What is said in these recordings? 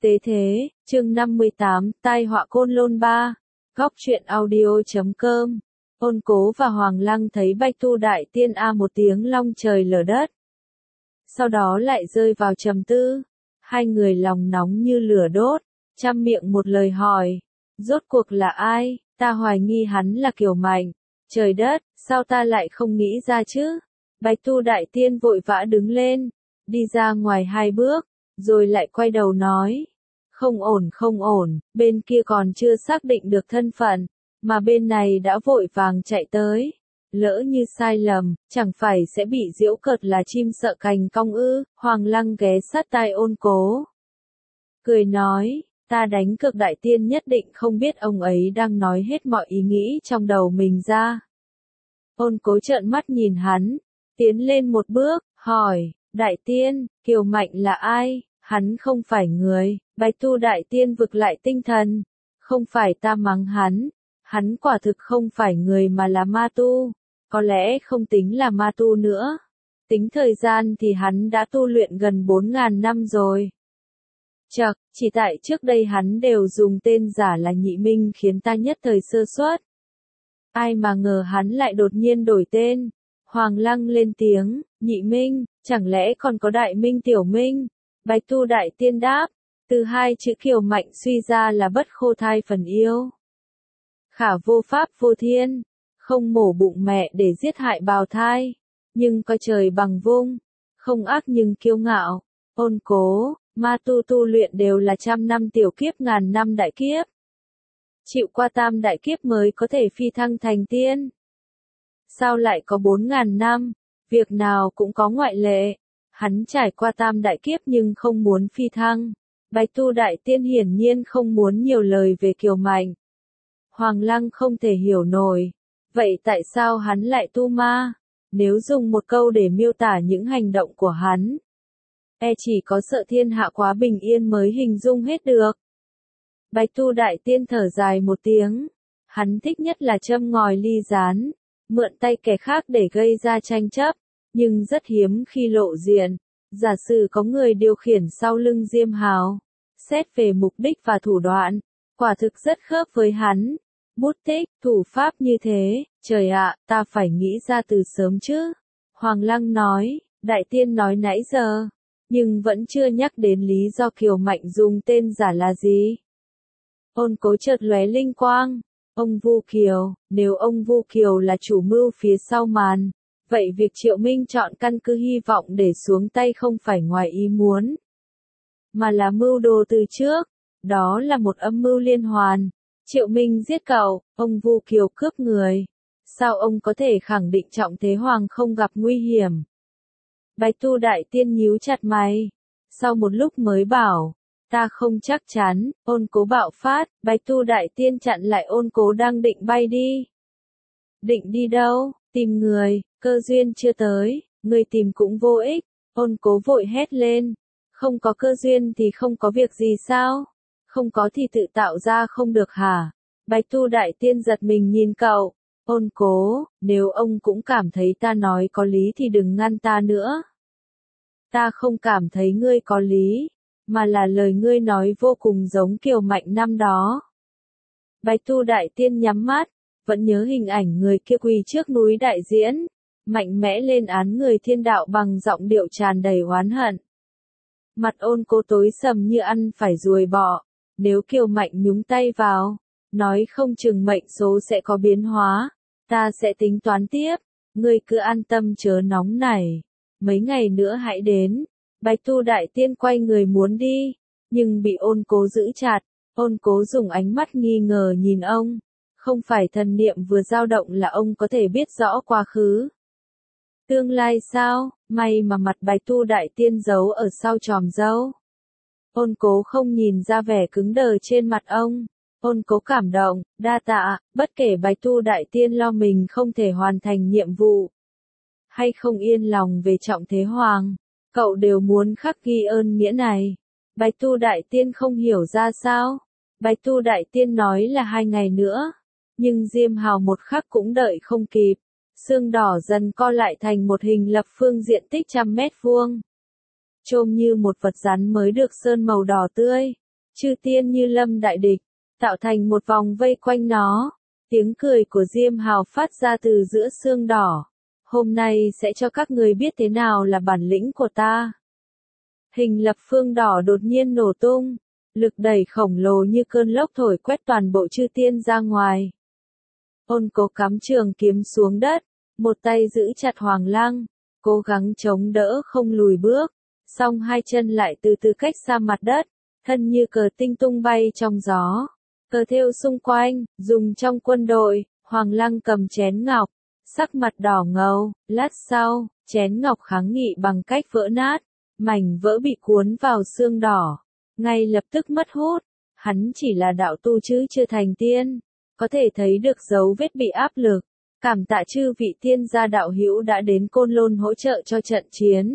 Tế thế, chương 58, tai họa Côn Lôn 3, góc truyện audio.com. Ôn Cố và Hoàng Lăng thấy Bạch Tu Đại Tiên một tiếng long trời lở đất. Sau đó lại rơi vào trầm tư. Hai người lòng nóng như lửa đốt, trăm miệng một lời hỏi. Rốt cuộc là ai? Ta hoài nghi hắn là Kiều Mạnh. Trời đất, sao ta lại không nghĩ ra chứ? Bạch Tu Đại Tiên vội vã đứng lên, đi ra ngoài 2 bước, rồi lại quay đầu nói. Không ổn, bên kia còn chưa xác định được thân phận, mà bên này đã vội vàng chạy tới. Lỡ như sai lầm, chẳng phải sẽ bị giễu cợt là chim sợ cành cong ư? Hoàng Lăng ghé sát tai Ôn Cố, cười nói, ta đánh cược Đại Tiên nhất định không biết ông ấy đang nói hết mọi ý nghĩ trong đầu mình ra. Ôn Cố trợn mắt nhìn hắn, tiến lên một bước, hỏi, Đại Tiên, Kiều Mạnh là ai? Hắn không phải người. Bạch Tu Đại Tiên vực lại tinh thần. Không phải ta mắng hắn quả thực không phải người mà là ma tu. Có lẽ không tính là ma tu nữa. Tính thời gian thì hắn đã tu luyện gần 4.000 năm rồi. Chậc, chỉ tại trước đây hắn đều dùng tên giả là Nhị Minh khiến ta nhất thời sơ suất. Ai mà ngờ hắn lại đột nhiên đổi tên. Hoàng Lăng lên tiếng, Nhị Minh, chẳng lẽ còn có Đại Minh Tiểu Minh? Bạch Tu Đại Tiên đáp, từ 2 chữ Kiều Mạnh suy ra là bất khô thai phần yêu. Khả vô pháp vô thiên, không mổ bụng mẹ để giết hại bào thai, nhưng coi trời bằng vung, không ác nhưng kiêu ngạo. Ôn Cố, ma tu luyện đều là 100 năm tiểu kiếp, 1000 năm đại kiếp. Chịu qua tam đại kiếp mới có thể phi thăng thành tiên. Sao lại có 4.000 năm, việc nào cũng có ngoại lệ. Hắn trải qua tam đại kiếp nhưng không muốn phi thăng. Bạch Tu Đại Tiên hiển nhiên không muốn nhiều lời về Kiều Mạnh. Hoàng Lăng không thể hiểu nổi. Vậy tại sao hắn lại tu ma? Nếu dùng một câu để miêu tả những hành động của hắn, chỉ có sợ thiên hạ quá bình yên mới hình dung hết được. Bạch Tu Đại Tiên thở dài một tiếng. Hắn thích nhất là châm ngòi ly gián, mượn tay kẻ khác để gây ra tranh chấp. Nhưng rất hiếm khi lộ diện. Giả sử có người điều khiển sau lưng Diêm Hào, xét về mục đích và thủ đoạn, quả thực rất khớp với hắn. Bút tích, thủ pháp như thế, trời ạ, ta phải nghĩ ra từ sớm chứ. Hoàng Lăng nói, Đại Tiên nói nãy giờ, nhưng vẫn chưa nhắc đến lý do Kiều Mạnh dùng tên giả là gì. Ôn Cố chợt lóe linh quang, ông Vu Kiều, nếu ông Vu Kiều là chủ mưu phía sau màn, vậy việc Triệu Minh chọn căn cứ hy vọng để xuống tay không phải ngoài ý muốn, mà là mưu đồ từ trước. Đó là một âm mưu liên hoàn. Triệu Minh giết cậu, ông Vu Kiều cướp người. Sao ông có thể khẳng định Trọng Thế Hoàng không gặp nguy hiểm? Bạch Tu Đại Tiên nhíu chặt mày. Sau một lúc mới bảo, ta không chắc chắn. Ôn Cố bạo phát, Bạch Tu Đại Tiên chặn lại Ôn Cố đang định bay đi. Định đi đâu? Tìm người, cơ duyên chưa tới, người tìm cũng vô ích. Ôn Cố vội hét lên. Không có cơ duyên thì không có việc gì sao? Không có thì tự tạo ra không được hả? Bạch Tu Đại Tiên giật mình nhìn cậu. Ôn Cố, nếu ông cũng cảm thấy ta nói có lý thì đừng ngăn ta nữa. Ta không cảm thấy ngươi có lý, mà là lời ngươi nói vô cùng giống Kiều Mạnh năm đó. Bạch Tu Đại Tiên nhắm mắt, vẫn nhớ hình ảnh người kia quỳ trước núi đại diễn, mạnh mẽ lên án người thiên đạo bằng giọng điệu tràn đầy oán hận. Mặt Ôn Cố tối sầm như ăn phải ruồi bọ. Nếu Kiều Mạnh nhúng tay vào, nói không chừng mệnh số sẽ có biến hóa. Ta sẽ tính toán tiếp. Ngươi cứ an tâm chớ nóng nảy. Mấy ngày nữa hãy đến. Bạch Tu Đại Tiên quay người muốn đi, nhưng bị Ôn Cố giữ chặt. Ôn Cố dùng ánh mắt nghi ngờ nhìn ông. Không phải thần niệm vừa dao động là ông có thể biết rõ quá khứ. Tương lai sao? May mà mặt Bạch Tu Đại Tiên giấu ở sau chòm râu. Ôn Cố không nhìn ra vẻ cứng đờ trên mặt ông. Ôn Cố cảm động, đa tạ, bất kể Bạch Tu Đại Tiên lo mình không thể hoàn thành nhiệm vụ, hay không yên lòng về Trọng Thế Hoàng, cậu đều muốn khắc ghi ơn nghĩa này. Bạch Tu Đại Tiên không hiểu ra sao. Bạch Tu Đại Tiên nói là 2 ngày nữa, nhưng Diêm Hào một khắc cũng đợi không kịp. Xương đỏ dần co lại thành một hình lập phương diện tích 100 mét vuông. Trông như một vật rắn mới được sơn màu đỏ tươi. Chư tiên như lâm đại địch, tạo thành một vòng vây quanh nó. Tiếng cười của Diêm Hào phát ra từ giữa xương đỏ. Hôm nay sẽ cho các người biết thế nào là bản lĩnh của ta. Hình lập phương đỏ đột nhiên nổ tung. Lực đẩy khổng lồ như cơn lốc thổi quét toàn bộ chư tiên ra ngoài. Ôn Cố cắm trường kiếm xuống đất. Một tay giữ chặt Hoàng Lăng. Cố gắng chống đỡ không lùi bước. Song hai chân lại từ từ cách xa mặt đất. Thân như cờ tinh tung bay trong gió. Cờ thêu xung quanh, dùng trong quân đội. Hoàng Lăng cầm chén ngọc. Sắc mặt đỏ ngầu, lát sau, chén ngọc kháng nghị bằng cách vỡ nát. Mảnh vỡ bị cuốn vào xương đỏ. Ngay lập tức mất hút. Hắn chỉ là đạo tu chứ chưa thành tiên. Có thể thấy được dấu vết bị áp lực. Cảm tạ chư vị tiên gia đạo hữu đã đến Côn Lôn hỗ trợ cho trận chiến.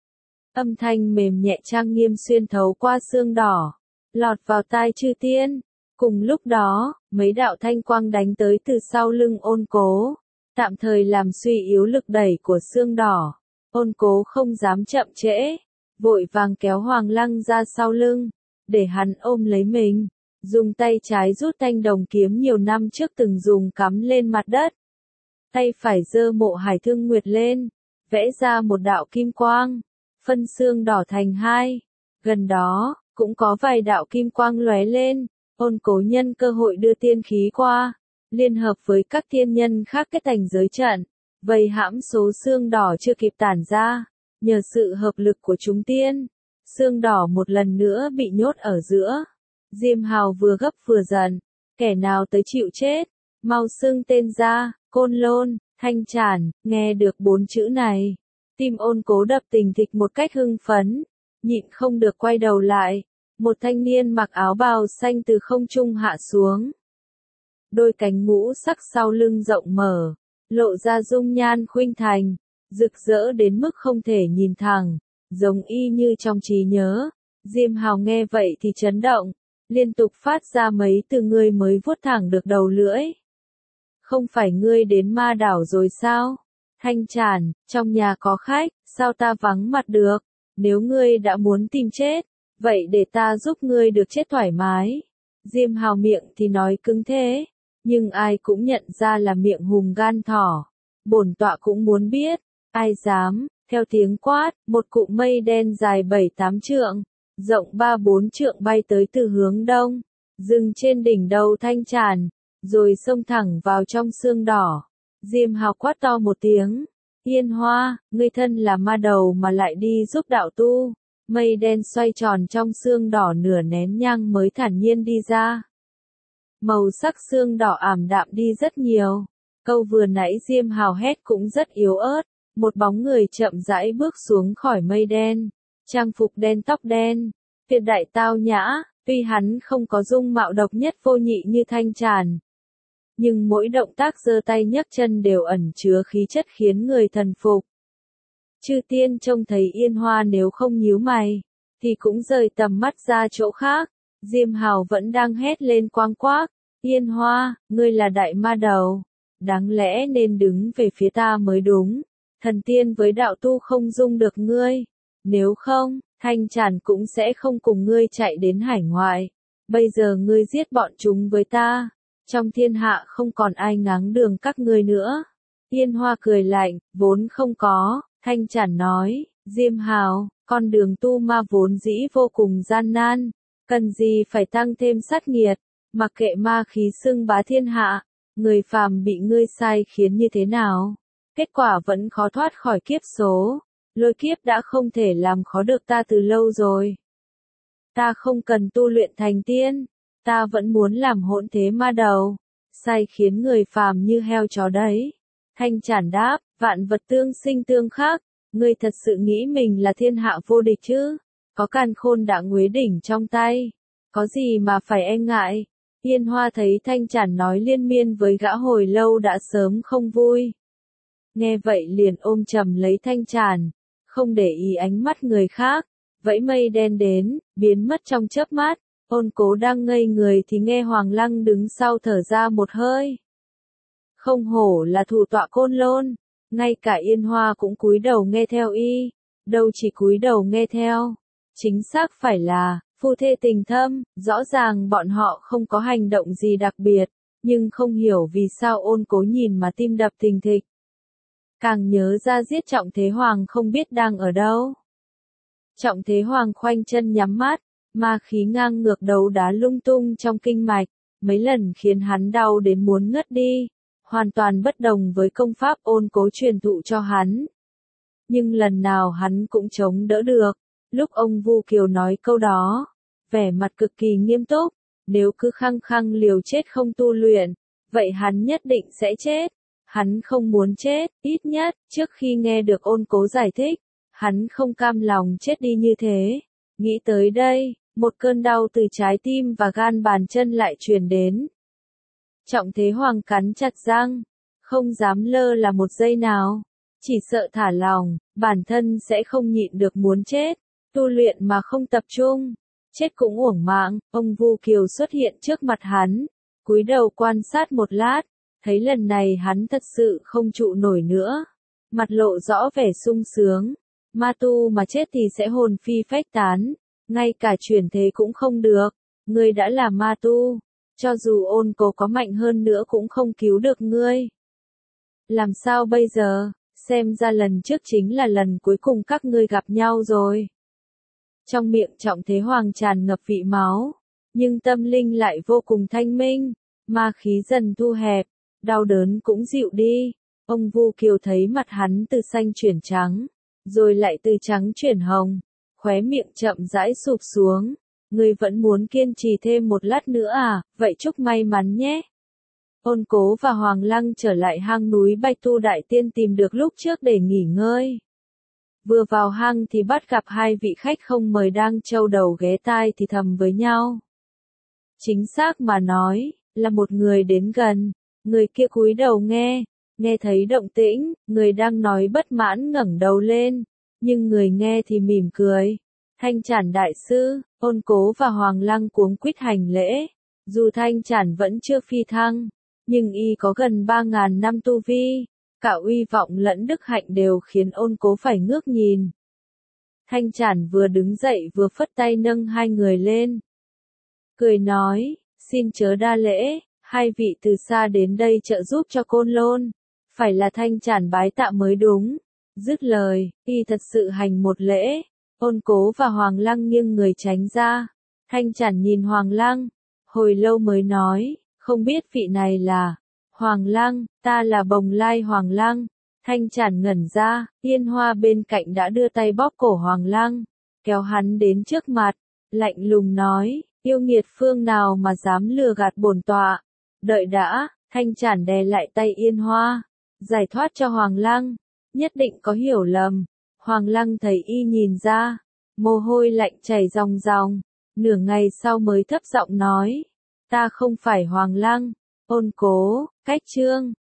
Âm thanh mềm nhẹ trang nghiêm xuyên thấu qua xương đỏ. Lọt vào tai chư tiên. Cùng lúc đó, mấy đạo thanh quang đánh tới từ sau lưng Ôn Cố. Tạm thời làm suy yếu lực đẩy của xương đỏ. Ôn Cố không dám chậm trễ. Vội vàng kéo Hoàng Lăng ra sau lưng. Để hắn ôm lấy mình. Dùng tay trái rút thanh đồng kiếm nhiều năm trước từng dùng cắm lên mặt đất. Tay phải giơ Mộ Hải Thương Nguyệt lên. Vẽ ra một đạo kim quang. Phân xương đỏ thành hai. Gần đó, cũng có vài đạo kim quang lóe lên. Ôn Cố nhân cơ hội đưa tiên khí qua. Liên hợp với các tiên nhân khác kết thành giới trận. Vây hãm số xương đỏ chưa kịp tản ra. Nhờ sự hợp lực của chúng tiên. Xương đỏ một lần nữa bị nhốt ở giữa. Diêm Hào vừa gấp vừa giận. Kẻ nào tới chịu chết. Mau xưng tên ra. Côn Lôn, Thanh Trản. Nghe được 4 chữ này. Tim Ôn Cố đập thình thịch một cách hưng phấn. Nhịn không được quay đầu lại. Một thanh niên mặc áo bào xanh từ không trung hạ xuống. Đôi cánh ngũ sắc sau lưng rộng mở. Lộ ra dung nhan khuynh thành. Rực rỡ đến mức không thể nhìn thẳng. Giống y như trong trí nhớ. Diêm Hào nghe vậy thì chấn động. Liên tục phát ra mấy từ ngươi mới vuốt thẳng được đầu lưỡi. Không phải ngươi đến ma đảo rồi sao? Thanh Trản, trong nhà có khách, sao ta vắng mặt được? Nếu ngươi đã muốn tìm chết, vậy để ta giúp ngươi được chết thoải mái. Diêm Hào miệng thì nói cứng thế, nhưng ai cũng nhận ra là miệng hùm gan thỏ. Bổn tọa cũng muốn biết, ai dám, theo tiếng quát, một cụm mây đen dài 7-8 trượng, rộng 3-4 trượng bay tới từ hướng đông, dừng trên đỉnh đầu Thanh Trản, rồi xông thẳng vào trong xương đỏ. Diêm Hào quát to một tiếng, Yên Hoa, ngươi thân là ma đầu mà lại đi giúp đạo tu. Mây đen xoay tròn trong xương đỏ nửa nén nhang mới thản nhiên đi ra. Màu sắc xương đỏ ảm đạm đi rất nhiều. Câu vừa nãy Diêm Hào hét cũng rất yếu ớt. Một bóng người chậm rãi bước xuống khỏi mây đen. Trang phục đen tóc đen. Tuyệt đại tao nhã, tuy hắn không có dung mạo độc nhất vô nhị như Thanh Trản. Nhưng mỗi động tác giơ tay nhấc chân đều ẩn chứa khí chất khiến người thần phục. Chư tiên trông thấy Yên Hoa nếu không nhíu mày, thì cũng rời tầm mắt ra chỗ khác. Diêm Hào vẫn đang hét lên quang quác. Yên Hoa, ngươi là đại ma đầu. Đáng lẽ nên đứng về phía ta mới đúng. Thần tiên với đạo tu không dung được ngươi. Nếu không, Thanh Trản cũng sẽ không cùng ngươi chạy đến hải ngoại. Bây giờ ngươi giết bọn chúng với ta. Trong thiên hạ không còn ai ngáng đường các ngươi nữa. Yên Hoa cười lạnh, vốn không có. Thanh Trản nói, Diêm Hào, con đường tu ma vốn dĩ vô cùng gian nan. Cần gì phải tăng thêm sát nghiệt. Mặc kệ ma khí xưng bá thiên hạ. Người phàm bị ngươi sai khiến như thế nào? Kết quả vẫn khó thoát khỏi kiếp số. Lôi kiếp đã không thể làm khó được ta từ lâu rồi. Ta không cần tu luyện thành tiên. Ta vẫn muốn làm hỗn thế ma đầu. Sai khiến người phàm như heo chó đấy. Thanh Trản đáp, vạn vật tương sinh tương khắc. Ngươi thật sự nghĩ mình là thiên hạ vô địch chứ? Có càn khôn đã nguế đỉnh trong tay. Có gì mà phải e ngại? Yên Hoa thấy Thanh Trản nói liên miên với gã hồi lâu đã sớm không vui. Nghe vậy liền ôm chầm lấy Thanh Trản, không để ý ánh mắt người khác, vẫy mây đen đến, biến mất trong chớp mắt. Ôn Cố đang ngây người thì nghe Hoàng Lăng đứng sau thở ra một hơi. Không hổ là thủ tọa Côn Lôn, ngay cả Yên Hoa cũng cúi đầu nghe theo y, đâu chỉ cúi đầu nghe theo, chính xác phải là Phu thê tình thâm, rõ ràng bọn họ không có hành động gì đặc biệt, nhưng không hiểu vì sao Ôn Cố nhìn mà tim đập thình thịch. Càng nhớ ra giết Trọng Thế Hoàng không biết đang ở đâu. Trọng Thế Hoàng khoanh chân nhắm mắt, ma khí ngang ngược đấu đá lung tung trong kinh mạch, mấy lần khiến hắn đau đến muốn ngất đi, hoàn toàn bất đồng với công pháp Ôn Cố truyền thụ cho hắn. Nhưng lần nào hắn cũng chống đỡ được. Lúc ông Vu Kiều nói câu đó, vẻ mặt cực kỳ nghiêm túc, nếu cứ khăng khăng liều chết không tu luyện, vậy hắn nhất định sẽ chết. Hắn không muốn chết, ít nhất, trước khi nghe được Ôn Cố giải thích, hắn không cam lòng chết đi như thế. Nghĩ tới đây, một cơn đau từ trái tim và gan bàn chân lại truyền đến. Trọng Thế Hoàng cắn chặt răng, không dám lơ là một giây nào, chỉ sợ thả lòng, bản thân sẽ không nhịn được muốn chết. Tu luyện mà không tập trung, chết cũng uổng mạng. Ông Vu Kiều xuất hiện trước mặt hắn, cúi đầu quan sát một lát, thấy lần này hắn thật sự không trụ nổi nữa, mặt lộ rõ vẻ sung sướng. Ma tu mà chết thì sẽ hồn phi phách tán, ngay cả chuyển thế cũng không được. Ngươi đã là ma tu, cho dù Ôn Cố có mạnh hơn nữa cũng không cứu được ngươi. Làm sao bây giờ? Xem ra lần trước chính là lần cuối cùng các ngươi gặp nhau rồi. Trong miệng Trọng Thế Hoàng tràn ngập vị máu, nhưng tâm linh lại vô cùng thanh minh, ma khí dần thu hẹp, đau đớn cũng dịu đi. Ông Vu Kiều thấy mặt hắn từ xanh chuyển trắng, rồi lại từ trắng chuyển hồng, khóe miệng chậm rãi sụp xuống. Ngươi vẫn muốn kiên trì thêm một lát nữa à, vậy chúc may mắn nhé. Ôn Cố và Hoàng Lăng trở lại hang núi Bạch Tu Đại Tiên tìm được lúc trước để nghỉ ngơi. Vừa vào hang thì bắt gặp hai vị khách không mời đang trâu đầu ghé tai thì thầm với nhau. Chính xác mà nói, là một người đến gần, người kia cúi đầu nghe thấy động tĩnh, người đang nói bất mãn ngẩng đầu lên, nhưng người nghe thì mỉm cười. Thanh Trản đại sư, Ôn Cố và Hoàng Lăng cuống quýt hành lễ, dù Thanh Trản vẫn chưa phi thăng, nhưng y có gần 3.000 năm tu vi. Cả uy vọng lẫn đức hạnh đều khiến Ôn Cố phải ngước nhìn. Thanh Trản vừa đứng dậy vừa phất tay nâng hai người lên. Cười nói, xin chớ đa lễ, hai vị từ xa đến đây trợ giúp cho Côn Lôn. Phải là Thanh Trản bái tạ mới đúng. Dứt lời, y thật sự hành một lễ. Ôn Cố và Hoàng Lăng nghiêng người tránh ra. Thanh Trản nhìn Hoàng Lăng, hồi lâu mới nói, không biết vị này là... Hoàng Lăng, ta là Bồng Lai Hoàng Lăng. Thanh Trản ngẩn ra, Yên Hoa bên cạnh đã đưa tay bóp cổ Hoàng Lăng, kéo hắn đến trước mặt, lạnh lùng nói, yêu nghiệt phương nào mà dám lừa gạt bổn tọa. Đợi đã, Thanh Trản đè lại tay Yên Hoa, giải thoát cho Hoàng Lăng, nhất định có hiểu lầm. Hoàng Lăng thấy y nhìn ra, mồ hôi lạnh chảy ròng ròng, nửa ngày sau mới thấp giọng nói, ta không phải Hoàng Lăng. Ôn Cố, cách chương